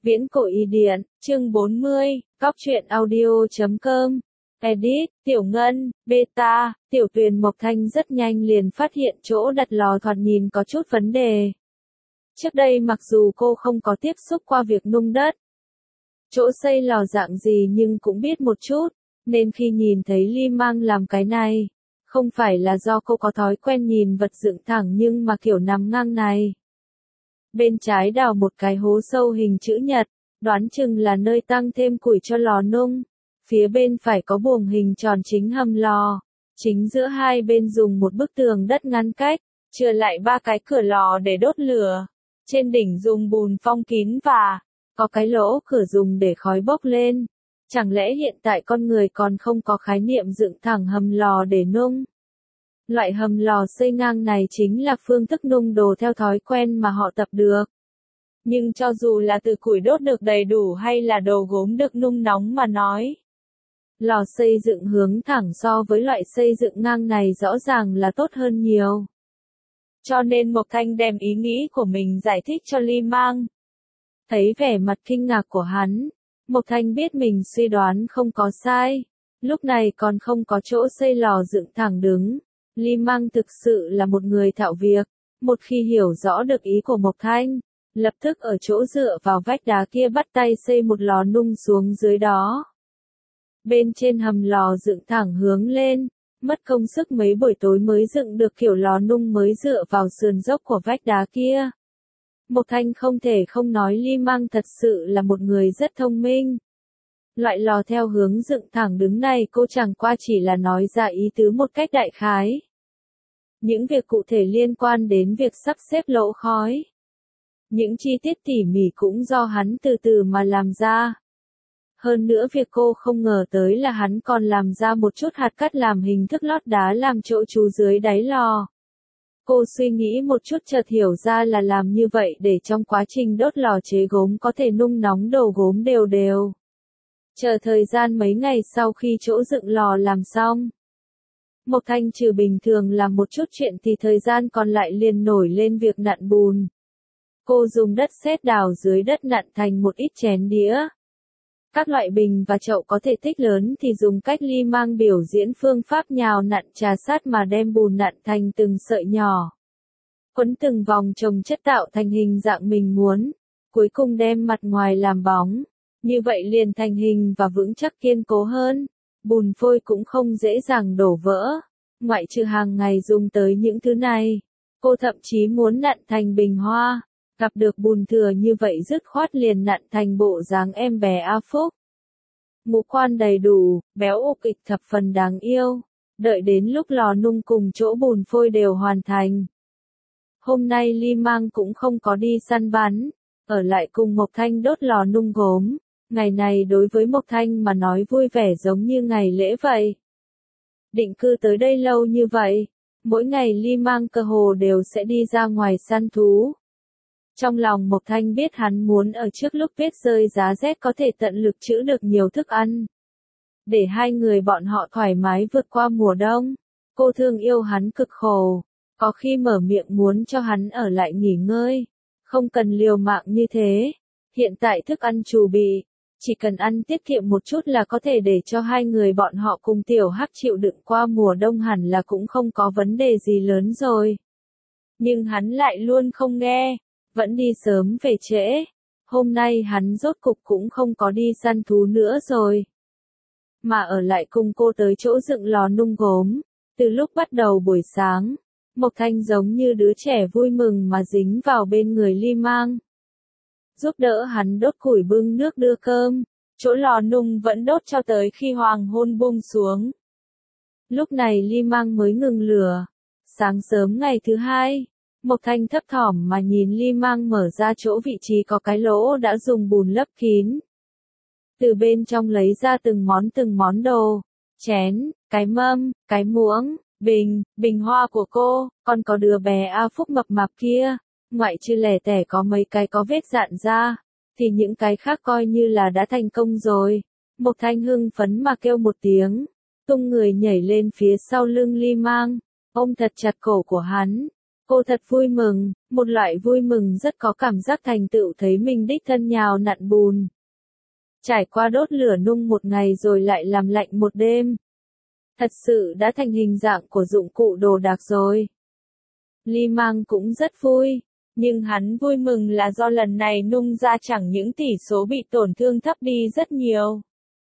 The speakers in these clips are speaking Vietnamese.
Viễn cổ y điện, chương 40, góc truyện audio.com. Edit, Tiểu Ngân, Beta, Tiểu Tuyền Mộc Thanh rất nhanh liền phát hiện chỗ đặt lò thoạt nhìn có chút vấn đề. Trước đây mặc dù cô không có tiếp xúc qua việc nung đất, chỗ xây lò dạng gì nhưng cũng biết một chút, nên khi nhìn thấy Ly Mang làm cái này, không phải là do cô có thói quen nhìn vật dựng thẳng nhưng mà kiểu nằm ngang này. Bên trái đào một cái hố sâu hình chữ nhật, đoán chừng là nơi tăng thêm củi cho lò nung. Phía bên phải có buồng hình tròn chính hầm lò. Chính giữa hai bên dùng một bức tường đất ngăn cách, chừa lại 3 cái cửa lò để đốt lửa. Trên đỉnh dùng bùn phong kín và có cái lỗ cửa dùng để khói bốc lên. Chẳng lẽ hiện tại con người còn không có khái niệm dựng thẳng hầm lò để nung? Loại hầm lò xây ngang này chính là phương thức nung đồ theo thói quen mà họ tập được. Nhưng cho dù là từ củi đốt được đầy đủ hay là đồ gốm được nung nóng mà nói, lò xây dựng hướng thẳng so với loại xây dựng ngang này rõ ràng là tốt hơn nhiều. Cho nên Mộc Thanh đem ý nghĩ của mình giải thích cho Ly Mang. Thấy vẻ mặt kinh ngạc của hắn, Mộc Thanh biết mình suy đoán không có sai. Lúc này còn không có chỗ xây lò dựng thẳng đứng. Ly Mang thực sự là một người thạo việc. Một khi hiểu rõ được ý của Mộc Thanh, lập tức ở chỗ dựa vào vách đá kia bắt tay xây một lò nung xuống dưới đó. Bên trên hầm lò dựng thẳng hướng lên, mất công sức mấy buổi tối mới dựng được kiểu lò nung mới dựa vào sườn dốc của vách đá kia. Mộc Thanh không thể không nói Ly Mang thật sự là một người rất thông minh. Loại lò theo hướng dựng thẳng đứng này cô chẳng qua chỉ là nói ra ý tứ một cách đại khái. Những việc cụ thể liên quan đến việc sắp xếp lỗ khói, những chi tiết tỉ mỉ cũng do hắn từ từ mà làm ra. Hơn nữa việc cô không ngờ tới là hắn còn làm ra một chút hạt cát làm hình thức lót đá làm chỗ trú dưới đáy lò. Cô suy nghĩ một chút chợt hiểu ra là làm như vậy để trong quá trình đốt lò chế gốm có thể nung nóng đồ gốm đều đều. Chờ thời gian mấy ngày sau khi chỗ dựng lò làm xong, Mộc Thanh trừ bình thường làm một chút chuyện thì thời gian còn lại liền nổi lên việc nặn bùn. Cô dùng đất sét đào dưới đất nặn thành một ít chén đĩa. Các loại bình và chậu có thể tích lớn thì dùng cách Ly Mang biểu diễn phương pháp nhào nặn trà sát mà đem bùn nặn thành từng sợi nhỏ. Quấn từng vòng chồng chất tạo thành hình dạng mình muốn, cuối cùng đem mặt ngoài làm bóng. Như vậy liền thành hình và vững chắc kiên cố hơn. Bùn phôi cũng không dễ dàng đổ vỡ. Ngoại trừ hàng ngày dùng tới những thứ này, cô thậm chí muốn nặn thành bình hoa. Gặp được bùn thừa như vậy dứt khoát liền nặn thành bộ dáng em bé A Phúc. Ngũ quan đầy đủ, béo ục ịch thập phần đáng yêu. Đợi đến lúc lò nung cùng chỗ bùn phôi đều hoàn thành. Hôm nay Ly Mang cũng không có đi săn bắn, ở lại cùng Mộc Thanh đốt lò nung gốm. Ngày này đối với Mộc Thanh mà nói vui vẻ giống như ngày lễ vậy. Định cư tới đây lâu như vậy, mỗi ngày Ly Mang cơ hồ đều sẽ đi ra ngoài săn thú. Trong lòng Mộc Thanh biết hắn muốn ở trước lúc tuyết rơi giá rét có thể tận lực trữ được nhiều thức ăn. Để hai người bọn họ thoải mái vượt qua mùa đông. Cô thương yêu hắn cực khổ. Có khi mở miệng muốn cho hắn ở lại nghỉ ngơi. Không cần liều mạng như thế. Hiện tại thức ăn chuẩn bị. Chỉ cần ăn tiết kiệm một chút là có thể để cho hai người bọn họ cùng Tiểu Hắc chịu đựng qua mùa đông hẳn là cũng không có vấn đề gì lớn rồi. Nhưng hắn lại luôn không nghe. Vẫn đi sớm về trễ. Hôm nay hắn rốt cục cũng không có đi săn thú nữa rồi. Mà ở lại cùng cô tới chỗ dựng lò nung gốm. Từ lúc bắt đầu buổi sáng, Mộc Thanh giống như đứa trẻ vui mừng mà dính vào bên người Ly Mang. Giúp đỡ hắn đốt củi bưng nước đưa cơm. Chỗ lò nung vẫn đốt cho tới khi hoàng hôn buông xuống. Lúc này Ly Mang mới ngừng lửa. Sáng sớm ngày thứ hai, Mộc Thanh thấp thỏm mà nhìn Ly Mang mở ra chỗ vị trí có cái lỗ đã dùng bùn lấp kín. Từ bên trong lấy ra từng món đồ, chén, cái mâm, cái muỗng, bình hoa của cô, còn có đứa bé A Phúc mập mạp kia, ngoại trừ lẻ tẻ có mấy cái có vết dạn ra, thì những cái khác coi như là đã thành công rồi. Mộc Thanh hưng phấn mà kêu một tiếng, tung người nhảy lên phía sau lưng Ly Mang, ôm thật chặt cổ của hắn. Cô thật vui mừng, một loại vui mừng rất có cảm giác thành tựu thấy mình đích thân nhào nặn bùn. Trải qua đốt lửa nung một ngày rồi lại làm lạnh một đêm. Thật sự đã thành hình dạng của dụng cụ đồ đạc rồi. Ly Mang cũng rất vui, nhưng hắn vui mừng là do lần này nung ra chẳng những tỷ số bị tổn thương thấp đi rất nhiều,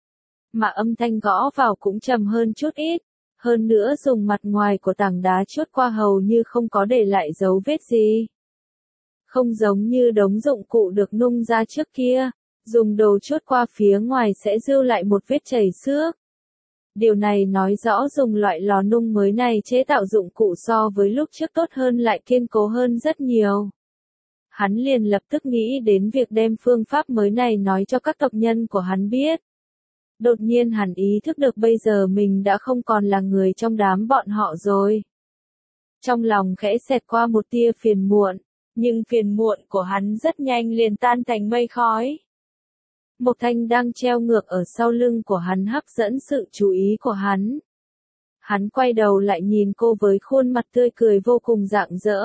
mà âm thanh gõ vào cũng trầm hơn chút ít. Hơn nữa dùng mặt ngoài của tảng đá chuốt qua hầu như không có để lại dấu vết gì. Không giống như đống dụng cụ được nung ra trước kia, dùng đồ chuốt qua phía ngoài sẽ lưu lại một vết chảy xước. Điều này nói rõ dùng loại lò nung mới này chế tạo dụng cụ so với lúc trước tốt hơn, lại kiên cố hơn rất nhiều. Hắn liền lập tức nghĩ đến việc đem phương pháp mới này nói cho các tộc nhân của hắn biết. Đột nhiên hắn ý thức được bây giờ mình đã không còn là người trong đám bọn họ rồi. Trong lòng khẽ xẹt qua một tia phiền muộn, nhưng phiền muộn của hắn rất nhanh liền tan thành mây khói. Mộc Thanh đang treo ngược ở sau lưng của hắn hấp dẫn sự chú ý của hắn. Hắn quay đầu lại nhìn cô với khuôn mặt tươi cười vô cùng rạng rỡ.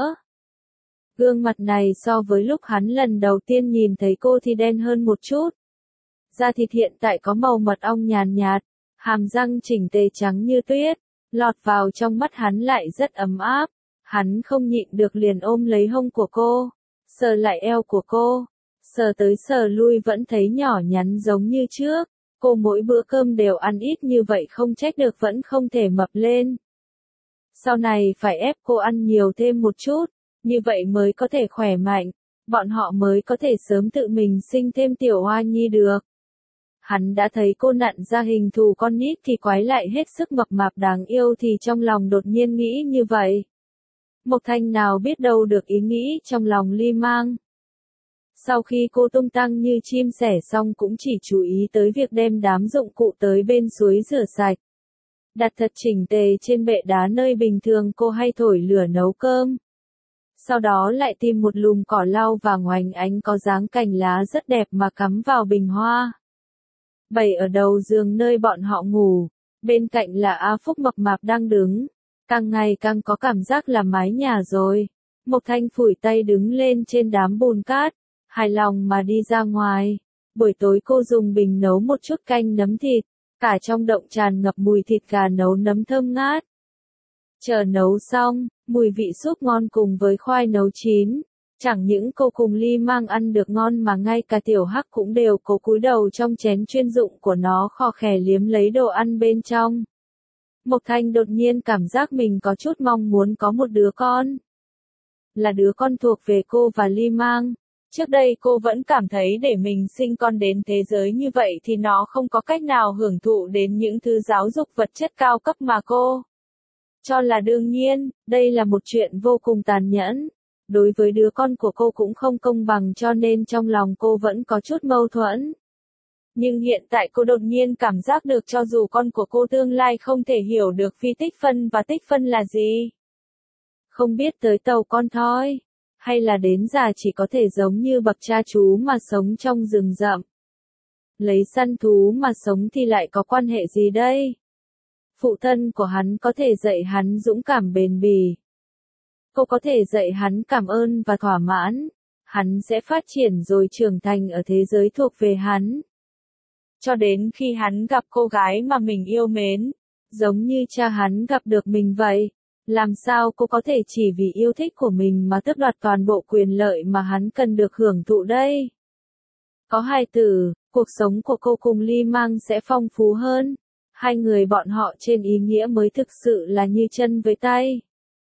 Gương mặt này so với lúc hắn lần đầu tiên nhìn thấy cô thì đen hơn một chút. Da thịt hiện tại có màu mật ong nhàn nhạt, hàm răng chỉnh tề trắng như tuyết, lọt vào trong mắt hắn lại rất ấm áp. Hắn không nhịn được liền ôm lấy hông của cô, sờ lại eo của cô, sờ tới sờ lui vẫn thấy nhỏ nhắn giống như trước. Cô mỗi bữa cơm đều ăn ít như vậy không trách được vẫn không thể mập lên. Sau này phải ép cô ăn nhiều thêm một chút, như vậy mới có thể khỏe mạnh, bọn họ mới có thể sớm tự mình sinh thêm tiểu hoa nhi được. Hắn đã thấy cô nặn ra hình thù con nít thì quái lại hết sức mập mạp đáng yêu thì trong lòng đột nhiên nghĩ như vậy. Mộc Thanh nào biết đâu được ý nghĩ trong lòng Ly Mang. Sau khi cô tung tăng như chim sẻ xong cũng chỉ chú ý tới việc đem đám dụng cụ tới bên suối rửa sạch. Đặt thật chỉnh tề trên bệ đá nơi bình thường cô hay thổi lửa nấu cơm. Sau đó lại tìm một lùm cỏ lau và ngoành ánh có dáng cành lá rất đẹp mà cắm vào bình hoa. Bày ở đầu giường nơi bọn họ ngủ, bên cạnh là A Phúc mập mạp đang đứng. Càng ngày càng có cảm giác là mái nhà rồi. Mộc Thanh phủi tay đứng lên trên đám bùn cát, hài lòng mà đi ra ngoài. Buổi tối cô dùng bình nấu một chút canh nấm thịt, cả trong động tràn ngập mùi thịt gà nấu nấm thơm ngát. Chờ nấu xong, mùi vị súp ngon cùng với khoai nấu chín. Chẳng những cô cùng Ly Mang ăn được ngon mà ngay cả Tiểu Hắc cũng đều cố cúi đầu trong chén chuyên dụng của nó khò khè liếm lấy đồ ăn bên trong. Mộc Thanh đột nhiên cảm giác mình có chút mong muốn có một đứa con. Là đứa con thuộc về cô và Ly Mang. Trước đây cô vẫn cảm thấy để mình sinh con đến thế giới như vậy thì nó không có cách nào hưởng thụ đến những thứ giáo dục vật chất cao cấp mà cô cho là đương nhiên. Đây là một chuyện vô cùng tàn nhẫn. Đối với đứa con của cô cũng không công bằng, cho nên trong lòng cô vẫn có chút mâu thuẫn. Nhưng hiện tại cô đột nhiên cảm giác được cho dù con của cô tương lai không thể hiểu được phi tích phân và tích phân là gì, không biết tới tàu con thoi, hay là đến già chỉ có thể giống như bậc cha chú mà sống trong rừng rậm. Lấy săn thú mà sống thì lại có quan hệ gì đây? Phụ thân của hắn có thể dạy hắn dũng cảm bền bỉ. Cô có thể dạy hắn cảm ơn và thỏa mãn. Hắn sẽ phát triển rồi trưởng thành ở thế giới thuộc về hắn. Cho đến khi hắn gặp cô gái mà mình yêu mến, giống như cha hắn gặp được mình vậy. Làm sao cô có thể chỉ vì yêu thích của mình mà tước đoạt toàn bộ quyền lợi mà hắn cần được hưởng thụ đây? Có hài tử, cuộc sống của cô cùng Ly Mang sẽ phong phú hơn. Hai người bọn họ trên ý nghĩa mới thực sự là như chân với tay.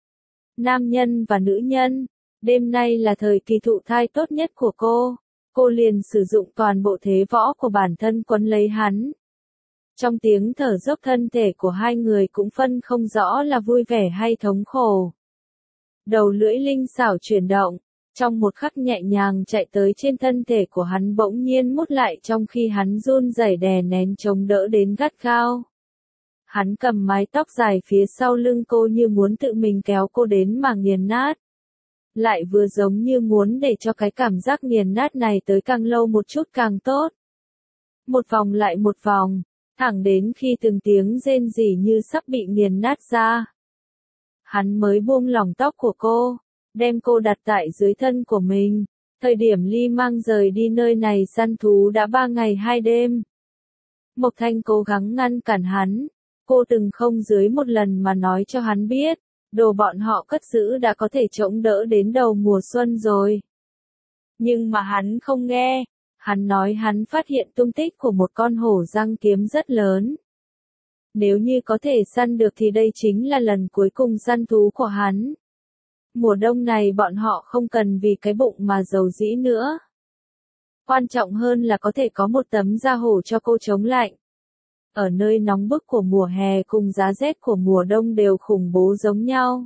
Nam nhân và nữ nhân, đêm nay là thời kỳ thụ thai tốt nhất của cô. Cô liền sử dụng toàn bộ thế võ của bản thân quấn lấy hắn. Trong tiếng thở dốc thân thể của hai người cũng phân không rõ là vui vẻ hay thống khổ. Đầu lưỡi linh xảo chuyển động, trong một khắc nhẹ nhàng chạy tới trên thân thể của hắn bỗng nhiên mút lại trong khi hắn run rẩy đè nén chống đỡ đến gắt gao. Hắn cầm mái tóc dài phía sau lưng cô như muốn tự mình kéo cô đến mà nghiền nát. Lại vừa giống như muốn để cho cái cảm giác nghiền nát này tới càng lâu một chút càng tốt. Một vòng lại một vòng, thẳng đến khi từng tiếng rên rỉ như sắp bị nghiền nát ra. Hắn mới buông lỏng tóc của cô, đem cô đặt tại dưới thân của mình. Thời điểm Ly Mang rời đi nơi này săn thú đã 3 ngày 2 đêm. Mộc Thanh cố gắng ngăn cản hắn, cô từng không dưới một lần mà nói cho hắn biết, đồ bọn họ cất giữ đã có thể chống đỡ đến đầu mùa xuân rồi. Nhưng mà hắn không nghe, hắn nói hắn phát hiện tung tích của một con hổ răng kiếm rất lớn. Nếu như có thể săn được thì đây chính là lần cuối cùng săn thú của hắn. Mùa đông này bọn họ không cần vì cái bụng mà giàu dĩ nữa. Quan trọng hơn là có thể có một tấm da hổ cho cô chống lạnh. Ở nơi nóng bức của mùa hè cùng giá rét của mùa đông đều khủng bố giống nhau.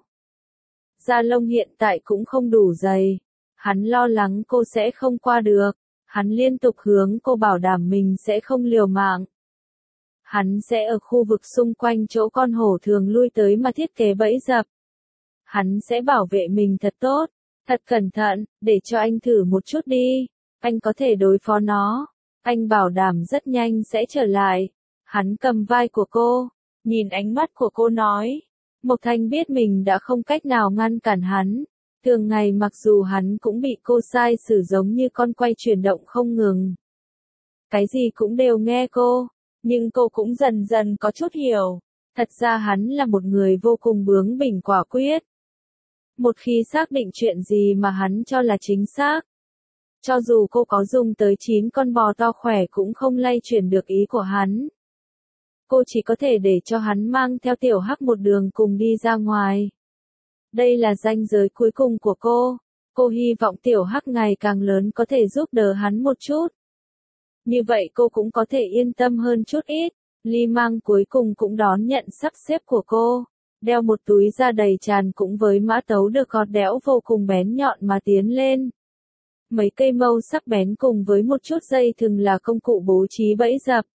Da lông hiện tại cũng không đủ dày. Hắn lo lắng cô sẽ không qua được. Hắn liên tục hướng cô bảo đảm mình sẽ không liều mạng. Hắn sẽ ở khu vực xung quanh chỗ con hổ thường lui tới mà thiết kế bẫy dập. Hắn sẽ bảo vệ mình thật tốt, thật cẩn thận, để cho anh thử một chút đi. Anh có thể đối phó nó. Anh bảo đảm rất nhanh sẽ trở lại. Hắn cầm vai của cô, nhìn ánh mắt của cô nói. Mộc Thanh biết mình đã không cách nào ngăn cản hắn. Thường ngày mặc dù hắn cũng bị cô sai xử giống như con quay chuyển động không ngừng. Cái gì cũng đều nghe cô, nhưng cô cũng dần dần có chút hiểu. Thật ra hắn là một người vô cùng bướng bỉnh quả quyết. Một khi xác định chuyện gì mà hắn cho là chính xác, cho dù cô có dùng tới 9 con bò to khỏe cũng không lay chuyển được ý của hắn. Cô chỉ có thể để cho hắn mang theo Tiểu Hắc một đường cùng đi ra ngoài. Đây là ranh giới cuối cùng của cô. Cô hy vọng Tiểu Hắc ngày càng lớn có thể giúp đỡ hắn một chút. Như vậy cô cũng có thể yên tâm hơn chút ít. Ly Mang cuối cùng cũng đón nhận sắp xếp của cô. Đeo một túi da đầy tràn cũng với mã tấu được gọt đẽo vô cùng bén nhọn mà tiến lên. Mấy cây mâu sắc bén cùng với một chút dây thừng là công cụ bố trí bẫy dập.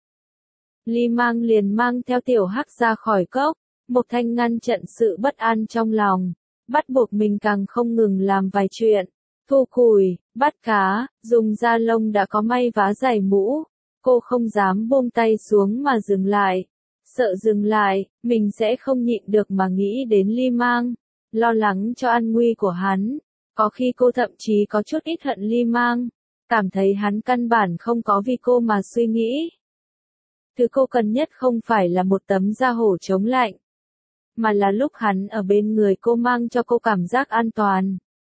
Ly Mang liền mang theo Tiểu Hắc ra khỏi cốc. Mộc Thanh ngăn chặn sự bất an trong lòng, bắt buộc mình càng không ngừng làm vài chuyện. Thu củi, bắt cá, dùng da lông đã có may vá giày mũ. Cô không dám buông tay xuống mà dừng lại. Sợ dừng lại, mình sẽ không nhịn được mà nghĩ đến Ly Mang. Lo lắng cho an nguy của hắn. Có khi cô thậm chí có chút ít hận Ly Mang. Cảm thấy hắn căn bản không có vì cô mà suy nghĩ. Thứ cô cần nhất không phải là một tấm da hổ chống lạnh, mà là lúc hắn ở bên người cô mang cho cô cảm giác an toàn.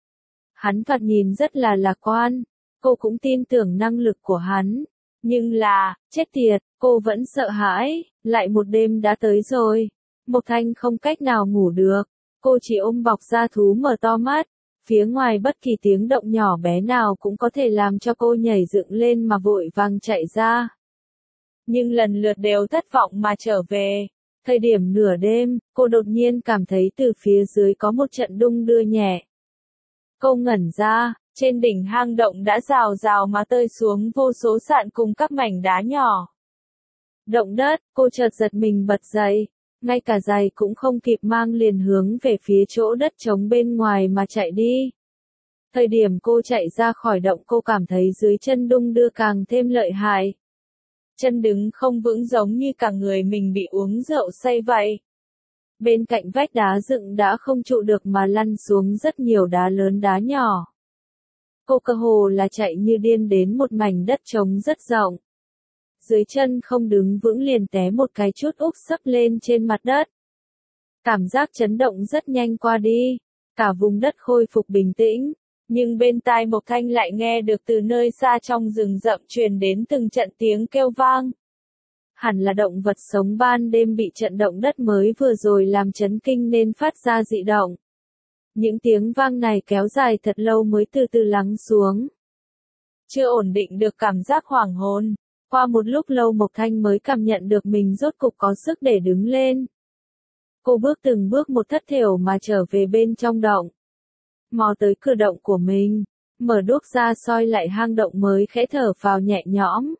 Hắn thoạt nhìn rất là lạc quan, cô cũng tin tưởng năng lực của hắn. Nhưng là, chết tiệt, cô vẫn sợ hãi, lại một đêm đã tới rồi. Mộc Thanh không cách nào ngủ được, cô chỉ ôm bọc da thú mở to mắt. Phía ngoài bất kỳ tiếng động nhỏ bé nào cũng có thể làm cho cô nhảy dựng lên mà vội vàng chạy ra. Nhưng lần lượt đều thất vọng mà trở về. Thời điểm nửa đêm, cô đột nhiên cảm thấy từ phía dưới có một trận đung đưa nhẹ. Cô ngẩn ra, trên đỉnh hang động đã rào rào mà tơi xuống vô số sạn cùng các mảnh đá nhỏ. Động đất, cô chợt giật mình bật dậy, ngay cả giày cũng không kịp mang liền hướng về phía chỗ đất trống bên ngoài mà chạy đi. Thời điểm cô chạy ra khỏi động cô cảm thấy dưới chân đung đưa càng thêm lợi hại. Chân đứng không vững giống như cả người mình bị uống rượu say vậy. Bên cạnh vách đá dựng đã không trụ được mà lăn xuống rất nhiều đá lớn đá nhỏ. Cô cơ hồ là chạy như điên đến một mảnh đất trống rất rộng. Dưới chân không đứng vững liền té một cái chút úp sấp lên trên mặt đất. Cảm giác chấn động rất nhanh qua đi, cả vùng đất khôi phục bình tĩnh. Nhưng bên tai Mộc Thanh lại nghe được từ nơi xa trong rừng rậm truyền đến từng trận tiếng kêu vang. Hẳn là động vật sống ban đêm bị trận động đất mới vừa rồi làm chấn kinh nên phát ra dị động. Những tiếng vang này kéo dài thật lâu mới từ từ lắng xuống. Chưa ổn định được cảm giác hoảng hồn, qua một lúc lâu Mộc Thanh mới cảm nhận được mình rốt cục có sức để đứng lên. Cô bước từng bước một thất thểu mà trở về bên trong động. Mò tới cửa động của mình, mở đuốc ra soi lại hang động mới khẽ thở phào nhẹ nhõm.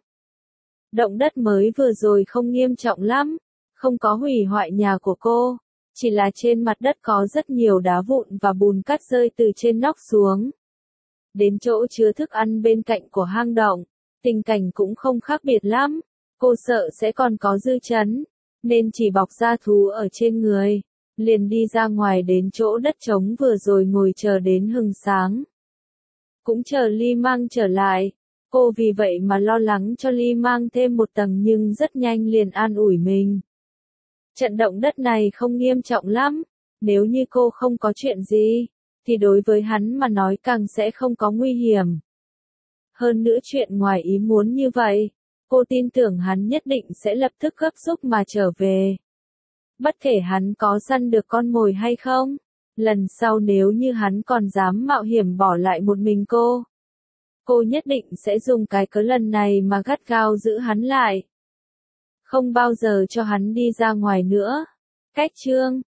Động đất mới vừa rồi không nghiêm trọng lắm, không có hủy hoại nhà của cô, chỉ là trên mặt đất có rất nhiều đá vụn và bùn cát rơi từ trên nóc xuống. Đến chỗ chứa thức ăn bên cạnh của hang động, tình cảnh cũng không khác biệt lắm, cô sợ sẽ còn có dư chấn, nên chỉ bọc da thú ở trên người. liền đi ra ngoài đến chỗ đất trống vừa rồi ngồi chờ đến hừng sáng. Cũng chờ Ly Mang trở lại, cô vì vậy mà lo lắng cho Ly Mang thêm một tầng nhưng rất nhanh liền an ủi mình. Trận động đất này không nghiêm trọng lắm, nếu như cô không có chuyện gì, thì đối với hắn mà nói càng sẽ không có nguy hiểm. Hơn nữa chuyện ngoài ý muốn như vậy, cô tin tưởng hắn nhất định sẽ lập tức gấp rút mà trở về. Bất kể hắn có săn được con mồi hay không, lần sau nếu như hắn còn dám mạo hiểm bỏ lại một mình cô nhất định sẽ dùng cái cớ lần này mà gắt gao giữ hắn lại. Không bao giờ cho hắn đi ra ngoài nữa. Cách chương